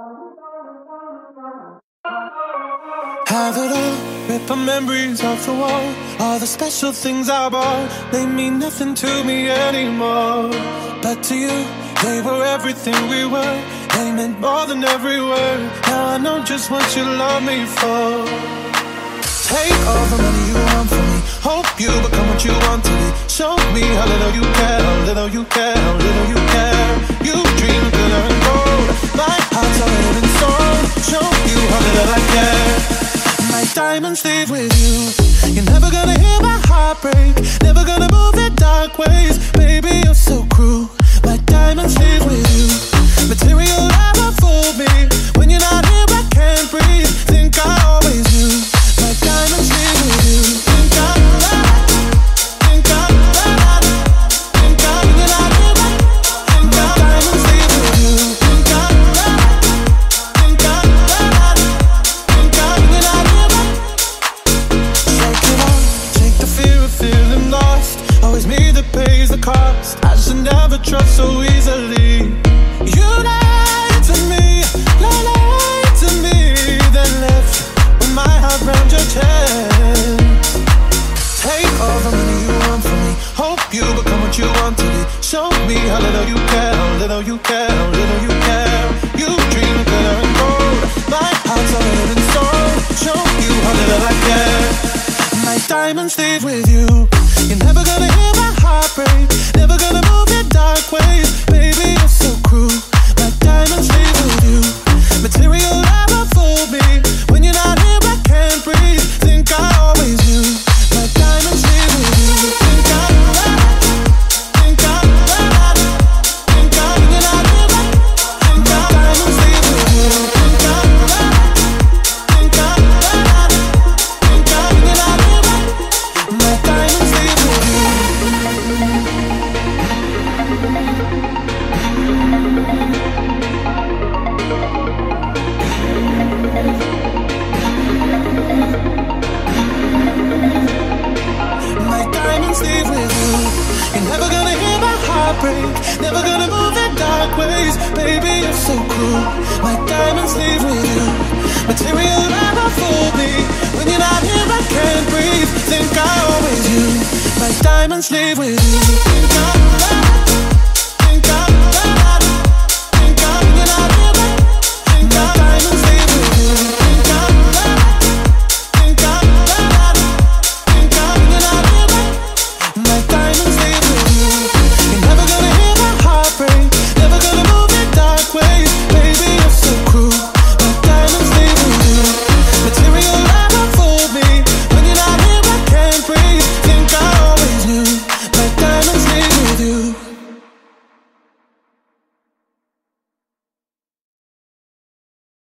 Have it all, rip the memories off the wall. All the special things I bought, they mean nothing to me anymore. But to you, they were everything we were. They meant more than every word. Now I know just what you love me for. Take all the money you want from me. Hope you become what you want to be. Show me how little you care, how little you care, how little you care. You dream of glitter and gold. My heart's already been sold. Show you how little I care. My diamonds leave with you. You're never gonna hear my heart break. Never gonna move in dark ways. Baby, you're so cruel. My diamonds leave with you. Material never fooled me. When you're not here, I can't breathe. Think I always knew. My diamonds leave with you. Think I think I think I when you're not here, think my diamonds leave with you. Think I think I think I when you're not here. Shake it off, shake the fear of feeling lost. Always me that pays the cost. I should never trust so easily. You lied to me, then left with my heart round your chest. Take all the money you want from me. Hope you become what you want to be. Show me how little you care, how little you care, how little you care. You dream of glitter and gold. My heart's already been sold. Show you how little I care. My diamonds leave with you. You're never gonna hear my heart break. Never gonna move in dark ways. Baby, you're so cruel. My diamonds leave with you. Material never fooled me. When you're not here, I can't breathe. Think I always knew. My diamonds leave with you. Think I think I think I when you're not here, think my diamonds leave with you. Think I think I think I when you're not here, my diamonds leave with you. My diamonds leave with you. You're never gonna hear my heart break. Never gonna move in dark ways. Baby, you're so cruel. My diamonds leave with you. Material never fooled me. When you're not here, I can't breathe. Think I always knew. My diamonds leave with you. Think I